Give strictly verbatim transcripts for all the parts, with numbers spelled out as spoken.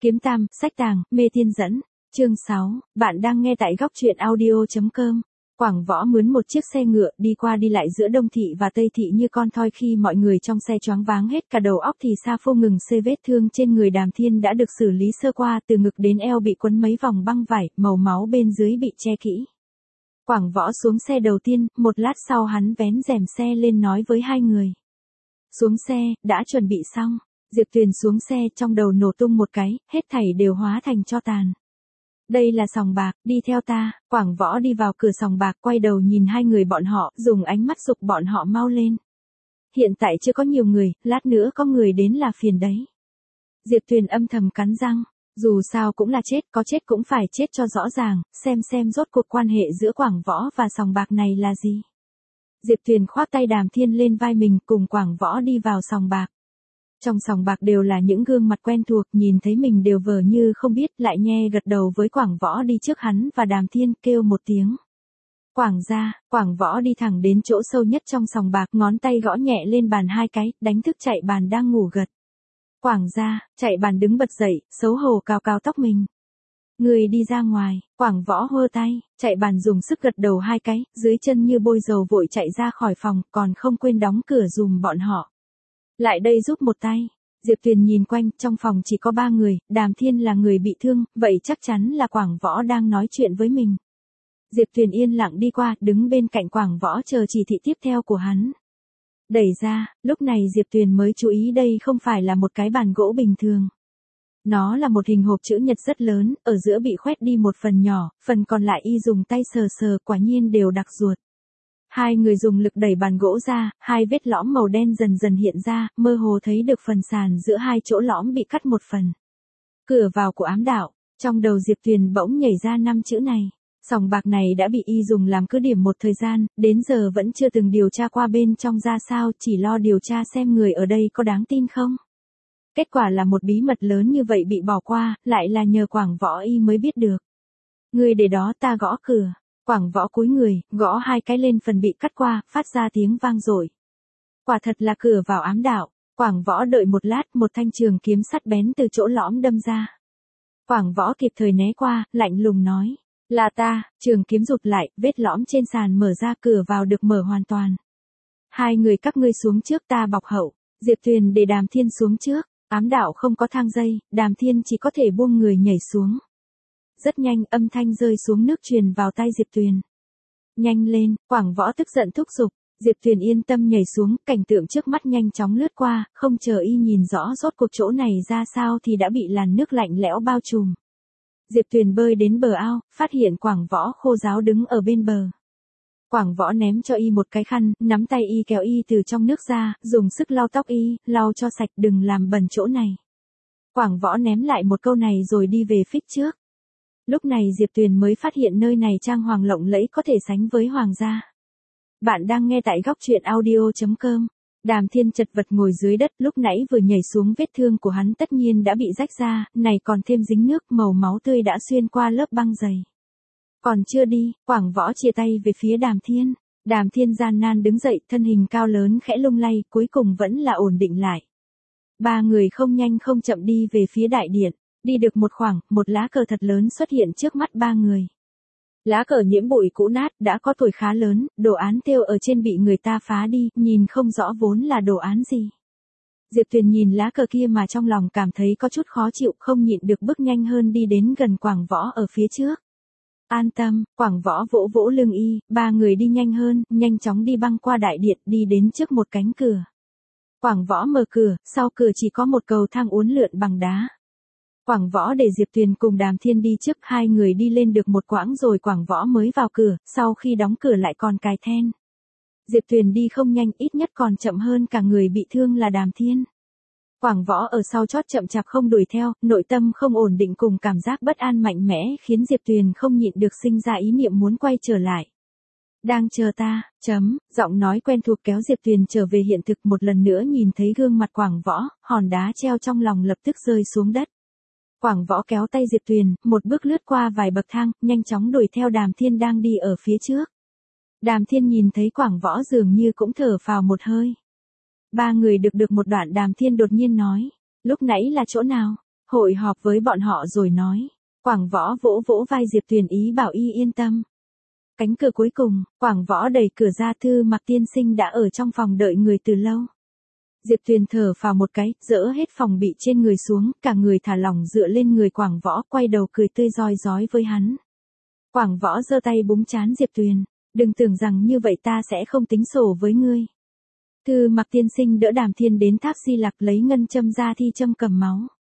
Kiếm Tam, sách tàng, mê tiên dẫn. Chương sáu, bạn đang nghe tại góc truyện audio chấm com. Quảng Võ mướn một chiếc xe ngựa đi qua đi lại giữa Đông Thị và Tây Thị như con thoi, khi mọi người trong xe choáng váng hết cả đầu óc thì Sa Phô ngừng xê. Vết thương trên người Đàm Thiên đã được xử lý sơ qua, từ ngực đến eo bị quấn mấy vòng băng vải, màu máu bên dưới bị che kỹ. Quảng Võ xuống xe đầu tiên, một lát sau hắn vén rèm xe lên nói với hai người. Xuống xe, đã chuẩn bị xong. Diệp Tuyền xuống xe, trong đầu nổ tung một cái, hết thảy đều hóa thành tro tàn. Đây là sòng bạc, đi theo ta. Quảng Võ đi vào cửa sòng bạc, quay đầu nhìn hai người bọn họ, dùng ánh mắt giục bọn họ mau lên. Hiện tại chưa có nhiều người, lát nữa có người đến là phiền đấy. Diệp Tuyền âm thầm cắn răng, dù sao cũng là chết, có chết cũng phải chết cho rõ ràng, xem xem rốt cuộc quan hệ giữa Quảng Võ và sòng bạc này là gì. Diệp Tuyền khoác tay Đàm Thiên lên vai mình, cùng Quảng Võ đi vào sòng bạc. Trong sòng bạc đều là những gương mặt quen thuộc, nhìn thấy mình đều vờ như không biết, lại nhe gật đầu với Quảng Võ đi trước hắn và Đàm Thiên, kêu một tiếng. Quảng gia. Quảng Võ đi thẳng đến chỗ sâu nhất trong sòng bạc, ngón tay gõ nhẹ lên bàn hai cái, đánh thức chạy bàn đang ngủ gật. Quảng gia. Chạy bàn đứng bật dậy, xấu hổ cào cào tóc mình. Người đi ra ngoài. Quảng Võ hơ tay, chạy bàn dùng sức gật đầu hai cái, dưới chân như bôi dầu vội chạy ra khỏi phòng, còn không quên đóng cửa dùm bọn họ. Lại đây giúp một tay. Diệp Tuyền nhìn quanh, trong phòng chỉ có ba người, Đàm Thiên là người bị thương, vậy chắc chắn là Quảng Võ đang nói chuyện với mình. Diệp Tuyền yên lặng đi qua, đứng bên cạnh Quảng Võ chờ chỉ thị tiếp theo của hắn. Đẩy ra, lúc này Diệp Tuyền mới chú ý đây không phải là một cái bàn gỗ bình thường. Nó là một hình hộp chữ nhật rất lớn, ở giữa bị khoét đi một phần nhỏ, phần còn lại y dùng tay sờ sờ, quả nhiên đều đặc ruột. Hai người dùng lực đẩy bàn gỗ ra, hai vết lõm màu đen dần dần hiện ra, mơ hồ thấy được phần sàn giữa hai chỗ lõm bị cắt một phần. Cửa vào của ám đạo. Trong đầu Diệp Tuyền bỗng nhảy ra năm chữ này. Sòng bạc này đã bị y dùng làm cứ điểm một thời gian, đến giờ vẫn chưa từng điều tra qua bên trong ra sao, chỉ lo điều tra xem người ở đây có đáng tin không. Kết quả là một bí mật lớn như vậy bị bỏ qua, lại là nhờ Quảng Võ y mới biết được. Người để đó, ta gõ cửa. Quảng Võ cúi người, gõ hai cái lên phần bị cắt qua, phát ra tiếng vang dội. Quả thật là cửa vào ám đạo. Quảng Võ đợi một lát, một thanh trường kiếm sắt bén từ chỗ lõm đâm ra. Quảng Võ kịp thời né qua, lạnh lùng nói. Là ta. Trường kiếm rụt lại, vết lõm trên sàn mở ra, cửa vào được mở hoàn toàn. Hai người các ngươi xuống trước, ta bọc hậu. Diệp Tuyền để Đàm Thiên xuống trước. Ám đạo không có thang dây, Đàm Thiên chỉ có thể buông người nhảy xuống. Rất nhanh, âm thanh rơi xuống nước truyền vào tai Diệp Tuyền. Nhanh lên. Quảng Võ tức giận thúc giục. Diệp Tuyền yên tâm nhảy xuống, cảnh tượng trước mắt nhanh chóng lướt qua, không chờ y nhìn rõ rốt cuộc chỗ này ra sao thì đã bị làn nước lạnh lẽo bao trùm. Diệp Tuyền bơi đến bờ ao, phát hiện Quảng Võ khô ráo đứng ở bên bờ. Quảng Võ ném cho y một cái khăn, nắm tay y kéo y từ trong nước ra, dùng sức lau tóc y, lau cho sạch, đừng làm bẩn chỗ này. Quảng Võ ném lại một câu này rồi đi về phía trước. Lúc này Diệp Tuyền mới phát hiện nơi này trang hoàng lộng lẫy, có thể sánh với hoàng gia. Bạn đang nghe tại góc truyện audio chấm com. Đàm Thiên chật vật ngồi dưới đất, lúc nãy vừa nhảy xuống, vết thương của hắn tất nhiên đã bị rách ra, này còn thêm dính nước, màu máu tươi đã xuyên qua lớp băng dày. Còn chưa đi. Quảng Võ chia tay về phía Đàm Thiên. Đàm Thiên gian nan đứng dậy, thân hình cao lớn khẽ lung lay, cuối cùng vẫn là ổn định lại. Ba người không nhanh không chậm đi về phía đại điện. Đi được một khoảng, một lá cờ thật lớn xuất hiện trước mắt ba người. Lá cờ nhiễm bụi cũ nát, đã có tuổi khá lớn, đồ án thêu ở trên bị người ta phá đi, nhìn không rõ vốn là đồ án gì. Diệp Tuyền nhìn lá cờ kia mà trong lòng cảm thấy có chút khó chịu, không nhịn được bước nhanh hơn đi đến gần Quảng Võ ở phía trước. An tâm. Quảng Võ vỗ vỗ lưng y, ba người đi nhanh hơn, nhanh chóng đi băng qua đại điện, đi đến trước một cánh cửa. Quảng Võ mở cửa, sau cửa chỉ có một cầu thang uốn lượn bằng đá. Quảng Võ để Diệp Tuyền cùng Đàm Thiên đi trước, hai người đi lên được một quãng rồi Quảng Võ mới vào cửa, sau khi đóng cửa lại còn cài then. Diệp Tuyền đi không nhanh, ít nhất còn chậm hơn cả người bị thương là Đàm Thiên. Quảng Võ ở sau chót chậm chạp không đuổi theo, nội tâm không ổn định cùng cảm giác bất an mạnh mẽ khiến Diệp Tuyền không nhịn được sinh ra ý niệm muốn quay trở lại. Đang chờ ta, chấm, giọng nói quen thuộc kéo Diệp Tuyền trở về hiện thực, một lần nữa nhìn thấy gương mặt Quảng Võ, hòn đá treo trong lòng lập tức rơi xuống đất. Quảng Võ kéo tay Diệp Tuyền, một bước lướt qua vài bậc thang, nhanh chóng đuổi theo Đàm Thiên đang đi ở phía trước. Đàm Thiên nhìn thấy Quảng Võ dường như cũng thở phào một hơi. Ba người được được một đoạn, Đàm Thiên đột nhiên nói. Lúc nãy là chỗ nào? hội họp với bọn họ rồi nói. Quảng Võ vỗ vỗ vai Diệp Tuyền ý bảo y yên tâm. Cánh cửa cuối cùng, Quảng Võ đẩy cửa ra, Thư Mặc tiên sinh đã ở trong phòng đợi người từ lâu. Diệp Tuyền thở phào một cái, dỡ hết phòng bị trên người xuống, cả người thả lỏng dựa lên người Quảng Võ, quay đầu cười tươi rói rói với hắn. Quảng Võ giơ tay búng trán Diệp Tuyền, đừng tưởng rằng như vậy ta sẽ không tính sổ với ngươi. Thư Mặc tiên sinh đỡ Đàm Thiên đến tháp Di Lặc lấy ngân châm ra thi châm cầm máu.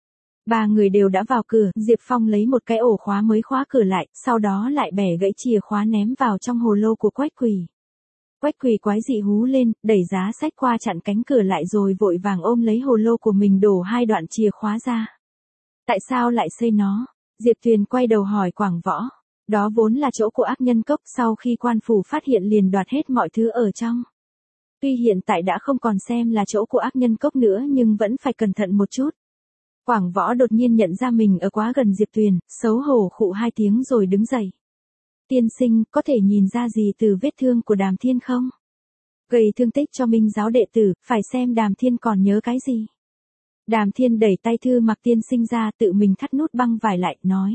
Ba người đều đã vào cửa, Diệp Phong lấy một cái ổ khóa mới khóa cửa lại, sau đó lại bẻ gãy chìa khóa ném vào trong hồ lô của Quách Quỳ. Quách Quỳ quái dị hú lên, đẩy giá sách qua chặn cánh cửa lại rồi vội vàng ôm lấy hồ lô của mình đổ hai đoạn chìa khóa ra. Tại sao lại xây nó? Diệp Tuyền quay đầu hỏi Quảng Võ. Đó vốn là chỗ của ác nhân cốc, sau khi quan phủ phát hiện liền đoạt hết mọi thứ ở trong. Tuy hiện tại đã không còn xem là chỗ của ác nhân cốc nữa nhưng vẫn phải cẩn thận một chút. Quảng Võ đột nhiên nhận ra mình ở quá gần Diệp Tuyền, xấu hổ khụ hai tiếng rồi đứng dậy. Tiên sinh, có thể nhìn ra gì từ vết thương của Đàm Thiên không? Gây thương tích cho Minh giáo đệ tử, phải xem Đàm Thiên còn nhớ cái gì. Đàm Thiên đẩy tay Thư Mặc tiên sinh ra, tự mình thắt nút băng vải lại, nói.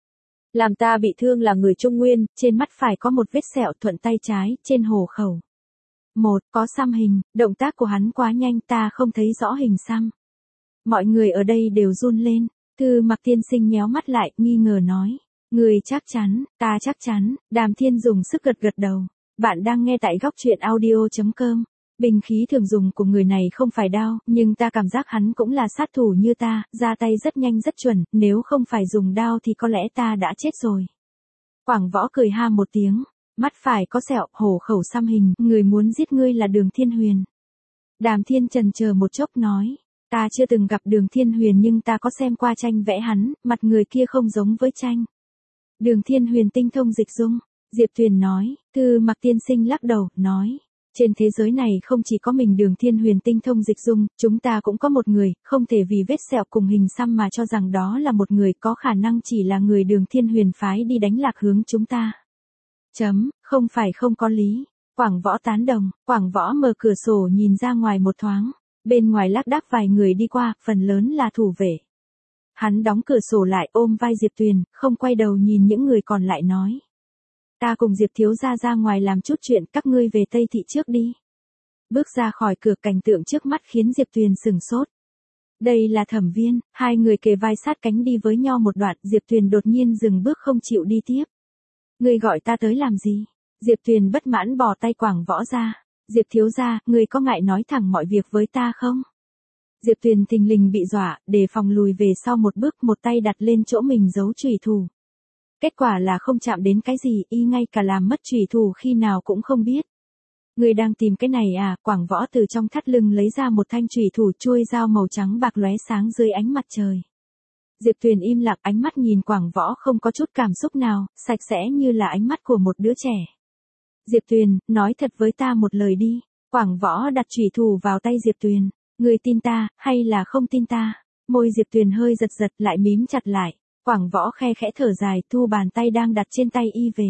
Làm ta bị thương là người Trung Nguyên, trên mắt phải có một vết sẹo thuận tay trái, trên hổ khẩu. Một, có xăm hình, động tác của hắn quá nhanh ta không thấy rõ hình xăm. Mọi người ở đây đều run lên, Thư Mặc tiên sinh nhéo mắt lại, nghi ngờ nói. Người chắc chắn, ta chắc chắn, Đàm Thiên dùng sức gật gật đầu. Bạn đang nghe tại góc truyện audio chấm com. Binh khí thường dùng của người này không phải đao, nhưng ta cảm giác hắn cũng là sát thủ như ta, ra tay rất nhanh rất chuẩn, nếu không phải dùng đao thì có lẽ ta đã chết rồi. Quảng Võ cười ha một tiếng, mắt phải có sẹo, hổ khẩu xăm hình, người muốn giết ngươi là Đường Thiên Huyền. Đàm Thiên chần chờ một chốc nói, ta chưa từng gặp Đường Thiên Huyền nhưng ta có xem qua tranh vẽ hắn, mặt người kia không giống với tranh. Đường Thiên Huyền tinh thông dịch dung, Diệp Tuyền nói. Thư Mặc tiên sinh lắc đầu, nói. Trên thế giới này không chỉ có mình Đường Thiên Huyền tinh thông dịch dung, chúng ta cũng có một người, không thể vì vết sẹo cùng hình xăm mà cho rằng đó là một người, có khả năng chỉ là người Đường Thiên Huyền phái đi đánh lạc hướng chúng ta. Chấm, không phải không có lý. Quảng Võ tán đồng, Quảng Võ mở cửa sổ nhìn ra ngoài một thoáng, bên ngoài lác đác vài người đi qua, phần lớn là thủ vệ. Hắn đóng cửa sổ lại, ôm vai Diệp Tuyền, không quay đầu nhìn những người còn lại nói. Ta cùng Diệp thiếu gia ra ngoài làm chút chuyện, các ngươi về Tây Thị trước đi. Bước ra khỏi cửa, cảnh tượng trước mắt khiến Diệp Tuyền sừng sốt. Đây là Thẩm Viên, hai người kề vai sát cánh đi với nhau một đoạn, Diệp Tuyền đột nhiên dừng bước không chịu đi tiếp. Ngươi gọi ta tới làm gì? Diệp Tuyền bất mãn bỏ tay Quảng Võ ra. Diệp thiếu gia, ngươi có ngại nói thẳng mọi việc với ta không? Diệp Tuyền thình lình bị dọa, đề phòng lùi về sau một bước, một tay đặt lên chỗ mình giấu chùy thủ. Kết quả là không chạm đến cái gì, y ngay cả làm mất chùy thủ khi nào cũng không biết. Người đang tìm cái này à? Quảng Võ từ trong thắt lưng lấy ra một thanh chùy thủ, chuôi dao màu trắng bạc lóe sáng dưới ánh mặt trời. Diệp Tuyền im lặng, ánh mắt nhìn Quảng Võ không có chút cảm xúc nào, sạch sẽ như là ánh mắt của một đứa trẻ. Diệp Tuyền, nói thật với ta một lời đi. Quảng Võ đặt chùy thủ vào tay Diệp Tuyền. Người tin ta, hay là không tin ta? Môi Diệp Tuyền hơi giật giật lại mím chặt lại. Quảng Võ khe khẽ thở dài, thu bàn tay đang đặt trên tay y về.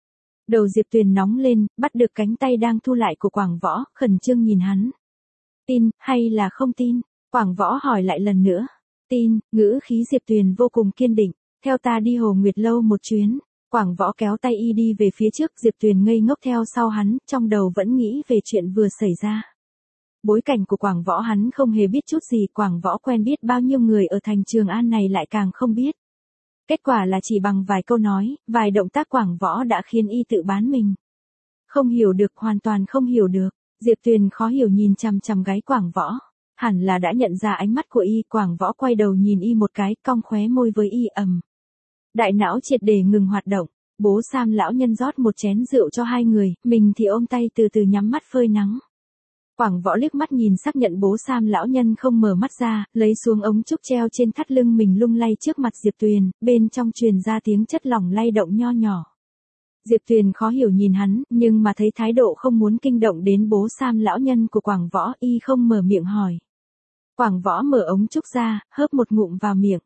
Đầu Diệp Tuyền nóng lên, bắt được cánh tay đang thu lại của Quảng Võ, khẩn trương nhìn hắn. Tin, hay là không tin? Quảng Võ hỏi lại lần nữa. Tin, ngữ khí Diệp Tuyền vô cùng kiên định. Theo ta đi Hồ Nguyệt Lâu một chuyến. Quảng Võ kéo tay y đi về phía trước, Diệp Tuyền ngây ngốc theo sau hắn, trong đầu vẫn nghĩ về chuyện vừa xảy ra. Bối cảnh của Quảng Võ hắn không hề biết chút gì, Quảng Võ quen biết bao nhiêu người ở thành Trường An này lại càng không biết. Kết quả là chỉ bằng vài câu nói, vài động tác Quảng Võ đã khiến y tự bán mình. Không hiểu được, hoàn toàn không hiểu được. Diệp Tuyền khó hiểu nhìn chằm chằm gáy Quảng Võ. Hẳn là đã nhận ra ánh mắt của y, Quảng Võ quay đầu nhìn y một cái, cong khóe môi với y ầm. Đại não triệt để ngừng hoạt động. Bố Sam lão nhân rót một chén rượu cho hai người, mình thì ôm tay từ từ nhắm mắt phơi nắng. Quảng Võ liếc mắt nhìn xác nhận bố Sam lão nhân không mở mắt ra, lấy xuống ống trúc treo trên thắt lưng mình lung lay trước mặt Diệp Tuyền, bên trong truyền ra tiếng chất lỏng lay động nho nhỏ. Diệp Tuyền khó hiểu nhìn hắn, nhưng mà thấy thái độ không muốn kinh động đến bố Sam lão nhân của Quảng Võ, y không mở miệng hỏi. Quảng Võ mở ống trúc ra, hớp một ngụm vào miệng.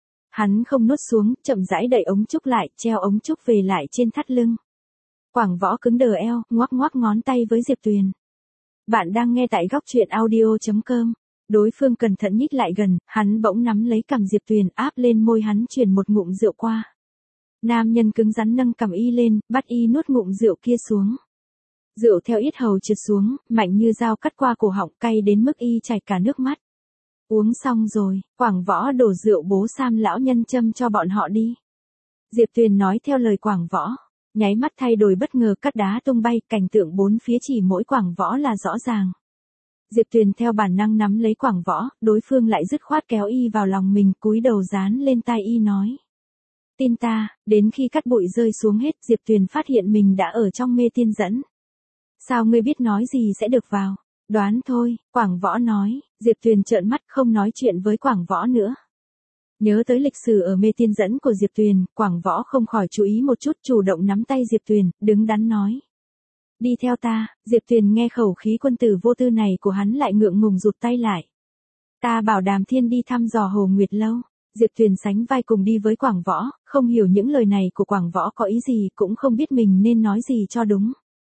Hắn không nuốt xuống, chậm rãi đẩy ống trúc lại, treo ống trúc về lại trên thắt lưng. Quảng Võ cứng đờ eo, ngoắc ngoắc ngón tay với Diệp Tuyền. Bạn đang nghe tại góc truyện audio chấm com. Đối phương cẩn thận nhích lại gần, hắn bỗng nắm lấy cằm Diệp Tuyền áp lên môi hắn truyền một ngụm rượu qua. Nam nhân cứng rắn nâng cằm y lên, bắt y nuốt ngụm rượu kia xuống. Rượu theo yết hầu trượt xuống, mạnh như dao cắt qua cổ họng, cay đến mức y chảy cả nước mắt. Uống xong rồi, Quảng Võ đổ rượu bố Sam lão nhân châm cho bọn họ đi. Diệp Tuyền nói theo lời Quảng Võ, nháy mắt thay đổi bất ngờ, cắt đá tung bay, cảnh tượng bốn phía chỉ mỗi Quảng Võ là rõ ràng. Diệp Tuyền theo bản năng nắm lấy Quảng Võ, đối phương lại dứt khoát kéo y vào lòng mình, cúi đầu dán lên tai y nói. Tin ta, đến khi cắt bụi rơi xuống hết, Diệp Tuyền phát hiện mình đã ở trong mê tiên dẫn. Sao ngươi biết nói gì sẽ được vào? Đoán thôi, Quảng Võ nói. Diệp Tuyền trợn mắt không nói chuyện với Quảng Võ nữa. Nhớ tới lịch sử ở mê tiên dẫn của Diệp Tuyền, Quảng Võ không khỏi chú ý một chút, chủ động nắm tay Diệp Tuyền, đứng đắn nói. Đi theo ta. Diệp Tuyền nghe khẩu khí quân tử vô tư này của hắn lại ngượng ngùng rụt tay lại. Ta bảo Đàm Thiên đi thăm dò Hồ Nguyệt Lâu. Diệp Tuyền sánh vai cùng đi với Quảng Võ, không hiểu những lời này của Quảng Võ có ý gì, cũng không biết mình nên nói gì cho đúng.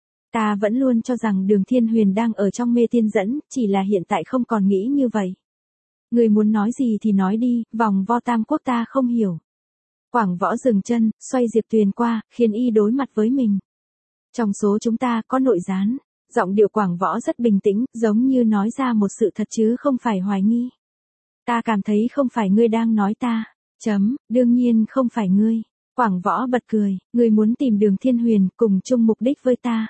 Ta vẫn luôn cho rằng Đường Thiên Huyền đang ở trong mê tiên dẫn, chỉ là hiện tại không còn nghĩ như vậy. Người muốn nói gì thì nói đi, vòng vo tam quốc ta không hiểu. Quảng Võ dừng chân, xoay Diệp Tuyền qua, khiến y đối mặt với mình. Trong số chúng ta có nội gián. Giọng điệu Quảng Võ rất bình tĩnh, giống như nói ra một sự thật chứ không phải hoài nghi. Ta cảm thấy không phải ngươi đang nói ta. Chấm, đương nhiên không phải ngươi. Quảng Võ bật cười, ngươi muốn tìm Đường Thiên Huyền cùng chung mục đích với ta.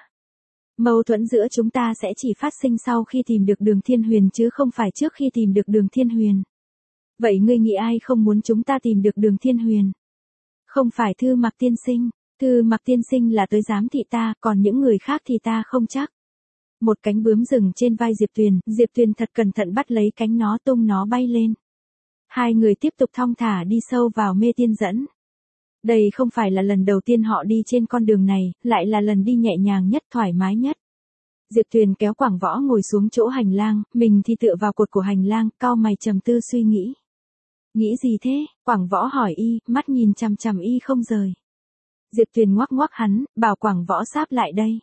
Mâu thuẫn giữa chúng ta sẽ chỉ phát sinh sau khi tìm được Đường Thiên Huyền chứ không phải trước khi tìm được Đường Thiên Huyền. Vậy ngươi nghĩ ai không muốn chúng ta tìm được Đường Thiên Huyền? Không phải Thư Mặc tiên sinh. Thư Mặc tiên sinh là tới giám thị ta, còn những người khác thì ta không chắc. Một cánh bướm dừng trên vai Diệp Tuyền, Diệp Tuyền thật cẩn thận bắt lấy cánh nó, tung nó bay lên. Hai người tiếp tục thong thả đi sâu vào mê tiên dẫn. Đây không phải là lần đầu tiên họ đi trên con đường này, lại là lần đi nhẹ nhàng nhất, thoải mái nhất. Diệp Tuyền kéo Quảng Võ ngồi xuống chỗ hành lang, mình thì tựa vào cột của hành lang, cau mày trầm tư suy nghĩ. Nghĩ gì thế? Quảng Võ hỏi y, mắt nhìn chằm chằm y không rời. Diệp Tuyền ngoắc ngoắc hắn, bảo Quảng Võ sáp lại đây.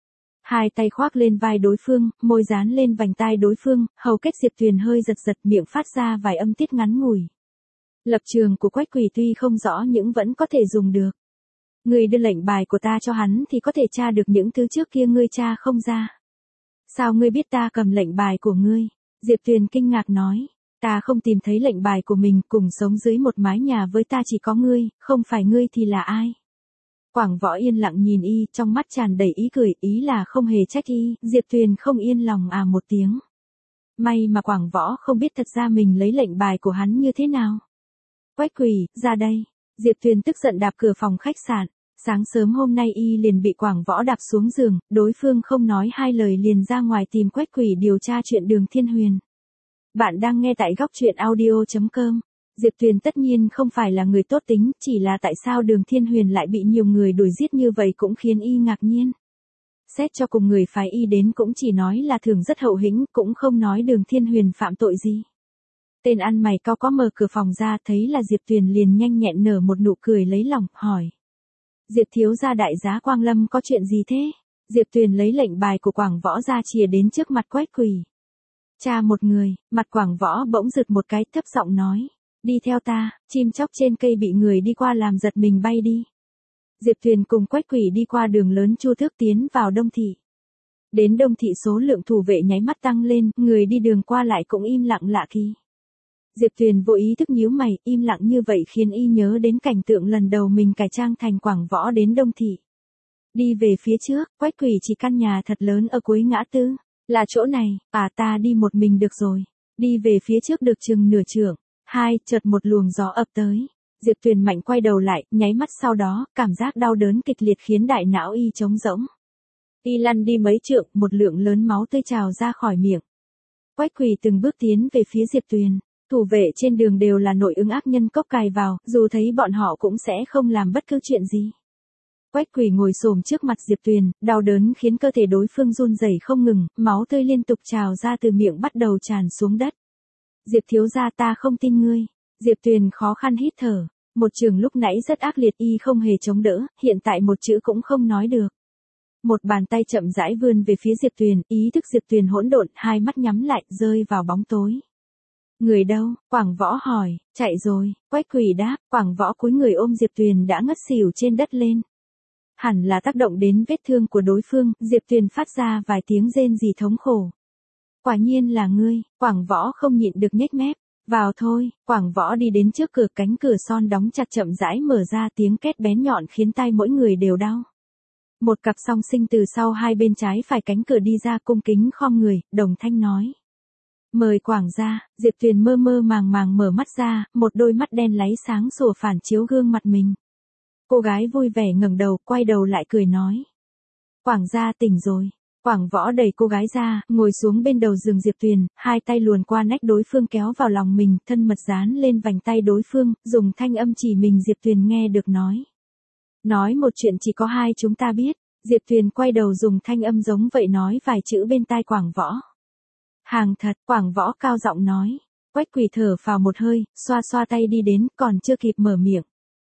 Hai tay khoác lên vai đối phương, môi dán lên vành tai đối phương, hầu kết Diệp Tuyền hơi giật giật, miệng phát ra vài âm tiết ngắn ngủi. Lập trường của Quách Quỳ tuy không rõ nhưng vẫn có thể dùng được. Ngươi đưa lệnh bài của ta cho hắn thì có thể tra được những thứ trước kia ngươi tra không ra. Sao ngươi biết ta cầm lệnh bài của ngươi? Diệp Tuyền kinh ngạc nói. Ta không tìm thấy lệnh bài của mình, cùng sống dưới một mái nhà với ta chỉ có ngươi, không phải ngươi thì là ai? Quảng Võ yên lặng nhìn y, trong mắt tràn đầy ý cười, ý là không hề trách y. Diệp Tuyền không yên lòng à một tiếng. May mà Quảng Võ không biết thật ra mình lấy lệnh bài của hắn như thế nào. Quách Quỳ, ra đây. Diệp Tuyền tức giận đạp cửa phòng khách sạn. Sáng sớm hôm nay y liền bị Quảng Võ đạp xuống giường, đối phương không nói hai lời liền ra ngoài tìm Quách Quỳ điều tra chuyện Đường Thiên Huyền. Bạn đang nghe tại góc truyện audio chấm com. Diệp Tuyền tất nhiên không phải là người tốt tính, chỉ là tại sao Đường Thiên Huyền lại bị nhiều người đuổi giết như vậy cũng khiến y ngạc nhiên. Xét cho cùng người phái y đến cũng chỉ nói là thường rất hậu hĩnh, cũng không nói Đường Thiên Huyền phạm tội gì. Tên ăn mày cao có mở cửa phòng ra, thấy là Diệp Tuyền liền nhanh nhẹn nở một nụ cười lấy lòng, hỏi. Diệp thiếu gia đại giá Quang Lâm có chuyện gì thế? Diệp Tuyền lấy lệnh bài của Quảng Võ ra chìa đến trước mặt Quách Quỳ. Cha một người, mặt Quảng Võ bỗng giật một cái, thấp giọng nói. Đi theo ta, chim chóc trên cây bị người đi qua làm giật mình bay đi. Diệp Tuyền cùng Quách Quỳ đi qua đường lớn Chu Thước tiến vào Đông Thị. Đến Đông Thị số lượng thủ vệ nháy mắt tăng lên, người đi đường qua lại cũng im lặng lạ kỳ. Diệp Tuyền vô ý thức nhíu mày, im lặng như vậy khiến y nhớ đến cảnh tượng lần đầu mình cải trang thành Quảng Võ đến Đông Thị. Đi về phía trước, Quách Quỳ chỉ căn nhà thật lớn ở cuối ngã tư. Là chỗ này, à ta đi một mình được rồi. Đi về phía trước được chừng nửa trượng. Hai, chợt một luồng gió ập tới. Diệp Tuyền mạnh quay đầu lại, nháy mắt sau đó, cảm giác đau đớn kịch liệt khiến đại não y trống rỗng. Y lăn đi mấy trượng, một lượng lớn máu tươi trào ra khỏi miệng. Quách Quỳ từng bước tiến về phía Diệp Tuyền. Thủ vệ trên đường đều là nội ứng ác nhân cốc cài vào, dù thấy bọn họ cũng sẽ không làm bất cứ chuyện gì. Quách Quỳ ngồi xổm trước mặt Diệp Tuyền, đau đớn khiến cơ thể đối phương run rẩy không ngừng, máu tươi liên tục trào ra từ miệng bắt đầu tràn xuống đất. Diệp thiếu gia ta không tin ngươi. Diệp Tuyền khó khăn hít thở. Một trường lúc nãy rất ác liệt y không hề chống đỡ, hiện tại một chữ cũng không nói được. Một bàn tay chậm rãi vươn về phía Diệp Tuyền, ý thức Diệp Tuyền hỗn độn, hai mắt nhắm lại, rơi vào bóng tối. Người đâu? Quảng Võ hỏi. Chạy rồi, Quách Quỳ đáp. Quảng Võ cúi người ôm Diệp Tuyền đã ngất xỉu trên đất lên. Hẳn là tác động đến vết thương của đối phương, Diệp Tuyền phát ra vài tiếng rên rỉ thống khổ. Quả nhiên là ngươi, Quảng Võ không nhịn được nhếch mép. Vào thôi, Quảng Võ đi đến trước cửa, cánh cửa son đóng chặt chậm rãi mở ra, tiếng két bén nhọn khiến tai mỗi người đều đau. Một cặp song sinh từ sau hai bên trái phải cánh cửa đi ra, cung kính khom người, đồng thanh nói. Mời Quảng ra. Diệp Tuyền mơ mơ màng màng mở mắt ra, một đôi mắt đen láy sáng sủa phản chiếu gương mặt mình. Cô gái vui vẻ ngẩng đầu, quay đầu lại cười nói. Quảng gia tỉnh rồi. Quảng Võ đẩy cô gái ra, ngồi xuống bên đầu giường Diệp Tuyền, hai tay luồn qua nách đối phương kéo vào lòng mình, thân mật dán lên vành tay đối phương, dùng thanh âm chỉ mình Diệp Tuyền nghe được nói. Nói một chuyện chỉ có hai chúng ta biết. Diệp Tuyền quay đầu dùng thanh âm giống vậy nói vài chữ bên tai Quảng Võ. Hàng thật, Quảng Võ cao giọng nói. Quách Quỳ thở phào một hơi, xoa xoa tay đi đến, còn chưa kịp mở miệng.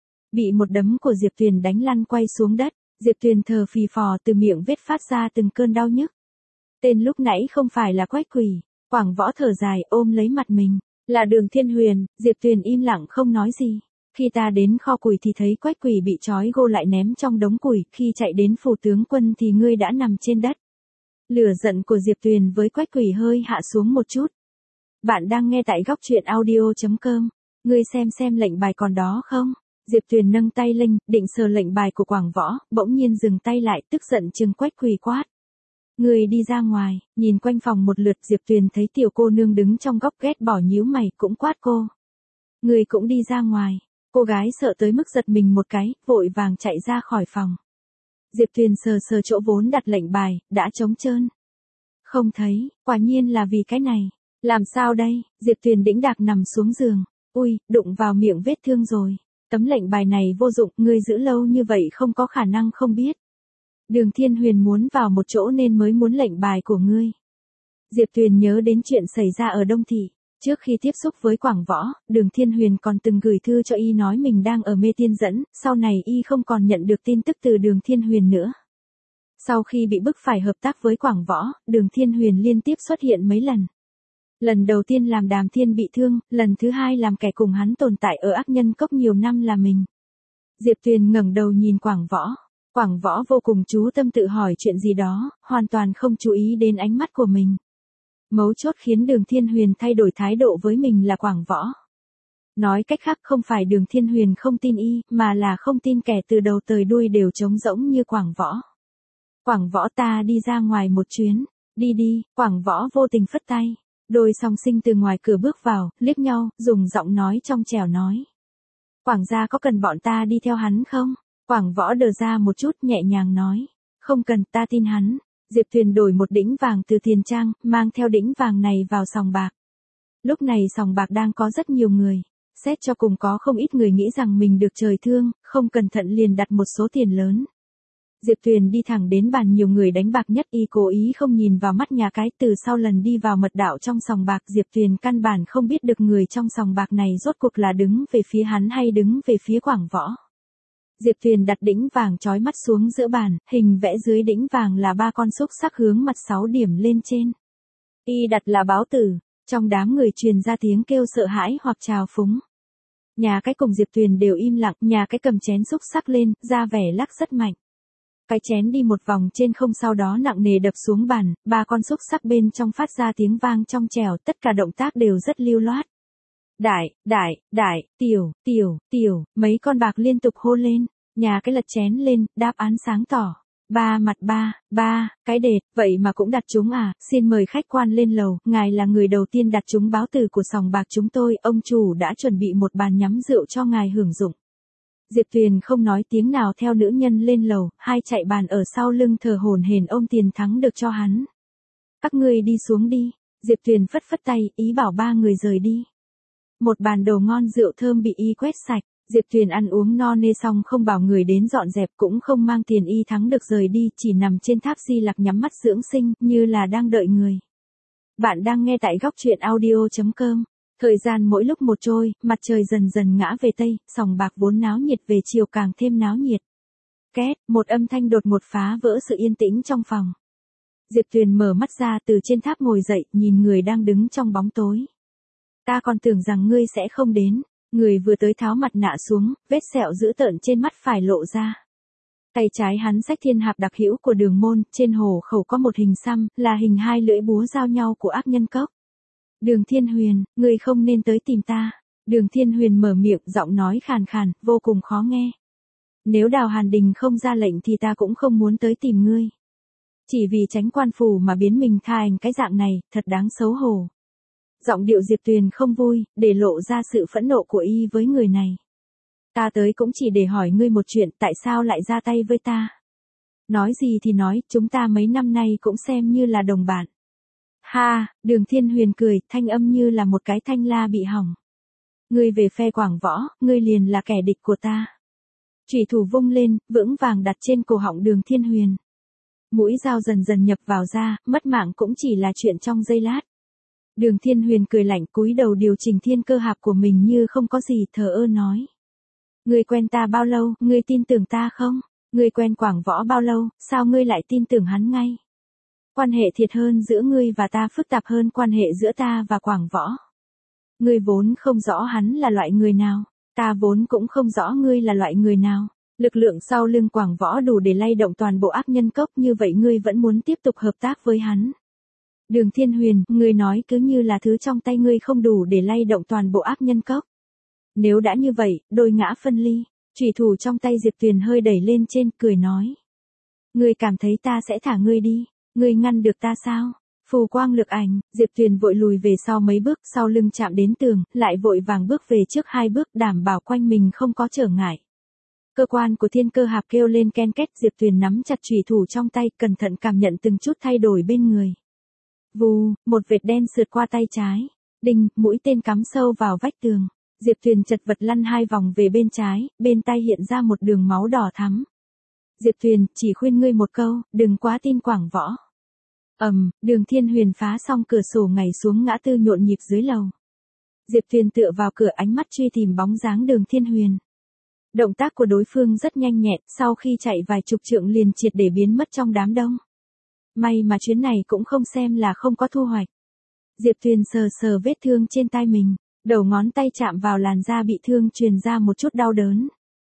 Bị một đấm của Diệp Tuyền đánh lăn quay xuống đất, Diệp Tuyền thở phì phò, từ miệng vết phát ra từng cơn đau nhức. Tên lúc nãy không phải là Quách Quỳ. Quảng Võ thở dài ôm lấy mặt mình. Là Đường Thiên Huyền. Diệp Tuyền im lặng không nói gì. Khi ta đến kho củi thì thấy Quách Quỳ bị trói gô lại ném trong đống củi, khi chạy đến phủ tướng quân thì ngươi đã nằm trên đất. Lửa giận của Diệp Tuyền với Quách Quỳ hơi hạ xuống một chút. Bạn đang nghe tại góc truyện audio chấm com. Ngươi xem xem lệnh bài còn đó không? Diệp Tuyền nâng tay lên, định sờ lệnh bài của Quảng Võ, bỗng nhiên dừng tay lại, tức giận trừng Quách Quỳ quát. Ngươi đi ra ngoài. Nhìn quanh phòng một lượt, Diệp Tuyền thấy tiểu cô nương đứng trong góc ghét bỏ nhíu mày, cũng quát cô. Ngươi cũng đi ra ngoài. Cô gái sợ tới mức giật mình một cái, vội vàng chạy ra khỏi phòng. Diệp Tuyền sờ sờ chỗ vốn đặt lệnh bài, đã trống trơn. Không thấy, quả nhiên là vì cái này. Làm sao đây? Diệp Tuyền đĩnh đạc nằm xuống giường. Ui, đụng vào miệng vết thương rồi. Tấm lệnh bài này vô dụng, ngươi giữ lâu như vậy không có khả năng không biết. Đường Thiên Huyền muốn vào một chỗ nên mới muốn lệnh bài của ngươi. Diệp Tuyền nhớ đến chuyện xảy ra ở Đông Thị. Trước khi tiếp xúc với Quảng Võ, Đường Thiên Huyền còn từng gửi thư cho y nói mình đang ở mê tiên dẫn, sau này y không còn nhận được tin tức từ Đường Thiên Huyền nữa. Sau khi bị bức phải hợp tác với Quảng Võ, Đường Thiên Huyền liên tiếp xuất hiện mấy lần. Lần đầu tiên làm Đàm Thiên bị thương, lần thứ hai làm kẻ cùng hắn tồn tại ở Ác Nhân Cốc nhiều năm là mình. Diệp Tuyền ngẩng đầu nhìn Quảng Võ. Quảng Võ vô cùng chú tâm tự hỏi chuyện gì đó, hoàn toàn không chú ý đến ánh mắt của mình. Mấu chốt khiến Đường Thiên Huyền thay đổi thái độ với mình là Quảng Võ. Nói cách khác không phải Đường Thiên Huyền không tin y, mà là không tin kẻ từ đầu tới đuôi đều trống rỗng như Quảng Võ. Quảng Võ ta đi ra ngoài một chuyến. Đi đi, Quảng Võ vô tình phất tay. Đôi song sinh từ ngoài cửa bước vào, liếc nhau, dùng giọng nói trong trẻo nói. Quảng gia có cần bọn ta đi theo hắn không? Quảng Võ đờ ra một chút nhẹ nhàng nói. Không cần, ta tin hắn. Diệp Tuyền đổi một đĩnh vàng từ tiền trang, mang theo đĩnh vàng này vào sòng bạc. Lúc này sòng bạc đang có rất nhiều người. Xét cho cùng có không ít người nghĩ rằng mình được trời thương, không cẩn thận liền đặt một số tiền lớn. Diệp Tuyền đi thẳng đến bàn nhiều người đánh bạc nhất, y cố ý không nhìn vào mắt nhà cái. Từ sau lần đi vào mật đạo trong sòng bạc, Diệp Tuyền căn bản không biết được người trong sòng bạc này rốt cuộc là đứng về phía hắn hay đứng về phía Quảng Võ. Diệp Tuyền đặt đĩnh vàng chói mắt xuống giữa bàn, hình vẽ dưới đĩnh vàng là ba con xúc sắc hướng mặt sáu điểm lên trên. Y đặt là báo tử, trong đám người truyền ra tiếng kêu sợ hãi hoặc trào phúng. Nhà cái cùng Diệp Tuyền đều im lặng, nhà cái cầm chén xúc sắc lên, ra vẻ lắc rất mạnh. Cái chén đi một vòng trên không sau đó nặng nề đập xuống bàn, ba con xúc sắc bên trong phát ra tiếng vang trong trẻo, tất cả động tác đều rất lưu loát. Đại, đại, đại, tiểu, tiểu, tiểu, mấy con bạc liên tục hô lên, nhà cái lật chén lên, đáp án sáng tỏ. Ba mặt ba, ba, cái đệt, vậy mà cũng đặt trúng à, xin mời khách quan lên lầu, ngài là người đầu tiên đặt trúng báo từ của sòng bạc chúng tôi, ông chủ đã chuẩn bị một bàn nhắm rượu cho ngài hưởng dụng. Diệp Tuyền không nói tiếng nào theo nữ nhân lên lầu, hai chạy bàn ở sau lưng thờ hổn hển ôm tiền thắng được cho hắn. Các ngươi đi xuống đi, Diệp Tuyền phất phất tay, ý bảo ba người rời đi. Một bàn đồ ngon rượu thơm bị y quét sạch, Diệp Tuyền ăn uống no nê xong không bảo người đến dọn dẹp cũng không mang tiền y thắng được rời đi, chỉ nằm trên tháp Di Lặc nhắm mắt dưỡng sinh, như là đang đợi người. Bạn đang nghe tại góc truyện audio chấm com. Thời gian mỗi lúc một trôi, mặt trời dần dần ngã về tây, sòng bạc vốn náo nhiệt về chiều càng thêm náo nhiệt. Két, một âm thanh đột ngột phá vỡ sự yên tĩnh trong phòng. Diệp Tuyền mở mắt ra từ trên tháp ngồi dậy, nhìn người đang đứng trong bóng tối. Ta còn tưởng rằng ngươi sẽ không đến. Người vừa tới tháo mặt nạ xuống, vết sẹo dữ tợn trên mắt phải lộ ra. Tay trái hắn xách thiên hạp đặc hữu của Đường Môn, trên hổ khẩu có một hình xăm, là hình hai lưỡi búa giao nhau của ác nhân cốc. Đường Thiên Huyền, ngươi không nên tới tìm ta. Đường Thiên Huyền mở miệng, giọng nói khàn khàn, vô cùng khó nghe. Nếu Đào Hàn Đình không ra lệnh thì ta cũng không muốn tới tìm ngươi. Chỉ vì tránh quan phủ mà biến mình thành cái dạng này, thật đáng xấu hổ. Giọng điệu Diệp Tuyền không vui, để lộ ra sự phẫn nộ của y với người này. Ta tới cũng chỉ để hỏi ngươi một chuyện, tại sao lại ra tay với ta? Nói gì thì nói, chúng ta mấy năm nay cũng xem như là đồng bạn. Ha, Đường Thiên Huyền cười, thanh âm như là một cái thanh la bị hỏng. Ngươi về phe Quảng Võ, ngươi liền là kẻ địch của ta. Chủy thủ vung lên, vững vàng đặt trên cổ họng Đường Thiên Huyền. Mũi dao dần dần nhập vào da, mất mạng cũng chỉ là chuyện trong giây lát. Đường Thiên Huyền cười lạnh, cúi đầu điều chỉnh thiên cơ hạp của mình như không có gì, thờ ơ nói. Ngươi quen ta bao lâu, ngươi tin tưởng ta không? Ngươi quen Quảng Võ bao lâu, sao ngươi lại tin tưởng hắn ngay? Quan hệ thiệt hơn giữa ngươi và ta phức tạp hơn quan hệ giữa ta và Quảng Võ. Ngươi vốn không rõ hắn là loại người nào, ta vốn cũng không rõ ngươi là loại người nào. Lực lượng sau lưng Quảng Võ đủ để lay động toàn bộ ác nhân cốc, như vậy ngươi vẫn muốn tiếp tục hợp tác với hắn. Đường Thiên Huyền, ngươi nói cứ như là thứ trong tay ngươi không đủ để lay động toàn bộ ác nhân cốc. Nếu đã như vậy, đôi ngã phân ly. Chủy thủ trong tay Diệp Tuyền hơi đẩy lên trên, cười nói. Ngươi cảm thấy ta sẽ thả ngươi đi, ngươi ngăn được ta sao? Phù quang lực ảnh, Diệp Tuyền vội lùi về sau mấy bước, sau lưng chạm đến tường, lại vội vàng bước về trước hai bước, đảm bảo quanh mình không có trở ngại. Cơ quan của thiên cơ hạp kêu lên ken két, Diệp Tuyền nắm chặt chủy thủ trong tay, cẩn thận cảm nhận từng chút thay đổi bên người. Vù, một vệt đen sượt qua tay trái. Đinh, mũi tên cắm sâu vào vách tường. Diệp Tuyền chật vật lăn hai vòng về bên trái, bên tay hiện ra một đường máu đỏ thắm. Diệp Tuyền, chỉ khuyên ngươi một câu, đừng quá tin Quảng Võ. Ầm, um, Đường Thiên Huyền phá xong cửa sổ ngảy xuống ngã tư nhộn nhịp dưới lầu. Diệp Tuyền tựa vào cửa, ánh mắt truy tìm bóng dáng Đường Thiên Huyền. Động tác của đối phương rất nhanh nhẹn, sau khi chạy vài chục trượng liền triệt để biến mất trong đám đông. May mà chuyến này cũng không xem là không có thu hoạch. Diệp Tuyền sờ sờ vết thương trên tay mình, đầu ngón tay chạm vào làn da bị thương truyền ra một chút đau đớn.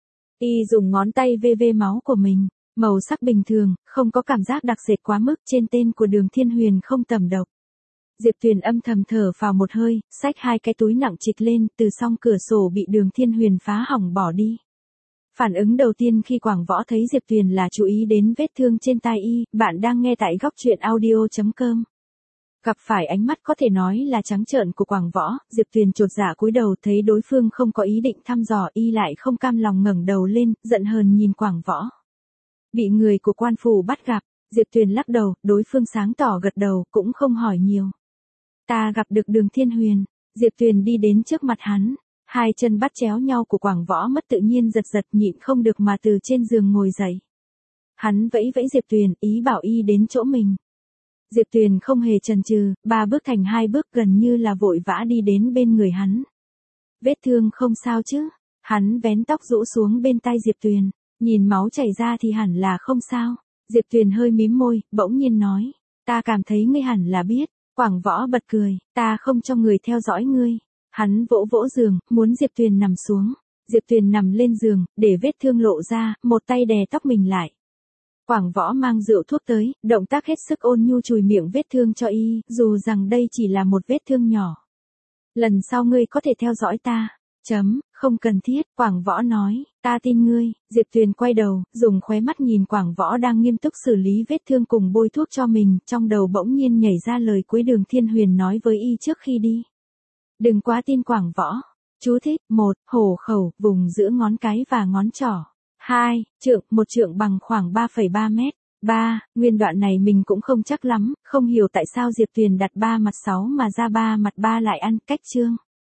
Y dùng ngón tay vê vê máu của mình, màu sắc bình thường, không có cảm giác đặc sệt quá mức, trên tên của Đường Thiên Huyền không tầm độc. Diệp Tuyền âm thầm thở vào một hơi, xách hai cái túi nặng trịch lên, từ song cửa sổ bị Đường Thiên Huyền phá hỏng bỏ đi. Phản ứng đầu tiên khi Quảng Võ thấy Diệp Tuyền là chú ý đến vết thương trên tai y. Bạn đang nghe tại góc truyện audio chấm com. Gặp phải ánh mắt có thể nói là trắng trợn của Quảng Võ, Diệp Tuyền chột dạ cúi đầu, thấy đối phương không có ý định thăm dò, y lại không cam lòng ngẩng đầu lên, giận hờn nhìn Quảng Võ. Bị người của quan phủ bắt gặp, Diệp Tuyền lắc đầu, đối phương sáng tỏ gật đầu, cũng không hỏi nhiều. Ta gặp được Đường Thiên Huyền. Diệp Tuyền đi đến trước mặt hắn. Hai chân bắt chéo nhau của Quảng Võ mất tự nhiên giật giật, nhịn không được mà từ trên giường ngồi dậy. Hắn vẫy vẫy Diệp Tuyền, ý bảo y đến chỗ mình. Diệp Tuyền không hề chần chừ, ba bước thành hai bước, gần như là vội vã đi đến bên người hắn. Vết thương không sao chứ? Hắn vén tóc rũ xuống bên tai Diệp Tuyền, nhìn máu chảy ra thì hẳn là không sao. Diệp Tuyền hơi mím môi, bỗng nhiên nói, ta cảm thấy ngươi hẳn là biết. Quảng Võ bật cười, ta không cho người theo dõi ngươi. Hắn vỗ vỗ giường, muốn Diệp Tuyền nằm xuống. Diệp Tuyền nằm lên giường, để vết thương lộ ra, một tay đè tóc mình lại. Quảng Võ mang rượu thuốc tới, động tác hết sức ôn nhu chùi miệng vết thương cho y, dù rằng đây chỉ là một vết thương nhỏ. Lần sau ngươi có thể theo dõi ta. Chấm, không cần thiết, Quảng Võ nói, ta tin ngươi. Diệp Tuyền quay đầu, dùng khóe mắt nhìn Quảng Võ đang nghiêm túc xử lý vết thương cùng bôi thuốc cho mình, trong đầu bỗng nhiên nhảy ra lời cuối Đường Thiên Huyền nói với y trước khi đi. Đừng quá tin Quảng Võ. Chú thích, một, hổ khẩu, vùng giữa ngón cái và ngón trỏ. hai, trượng, một trượng bằng khoảng ba phẩy ba mét. ba, nguyên đoạn này mình cũng không chắc lắm, không hiểu tại sao Diệp Tuyền đặt ba mặt sáu mà ra ba mặt ba lại ăn, cách chương.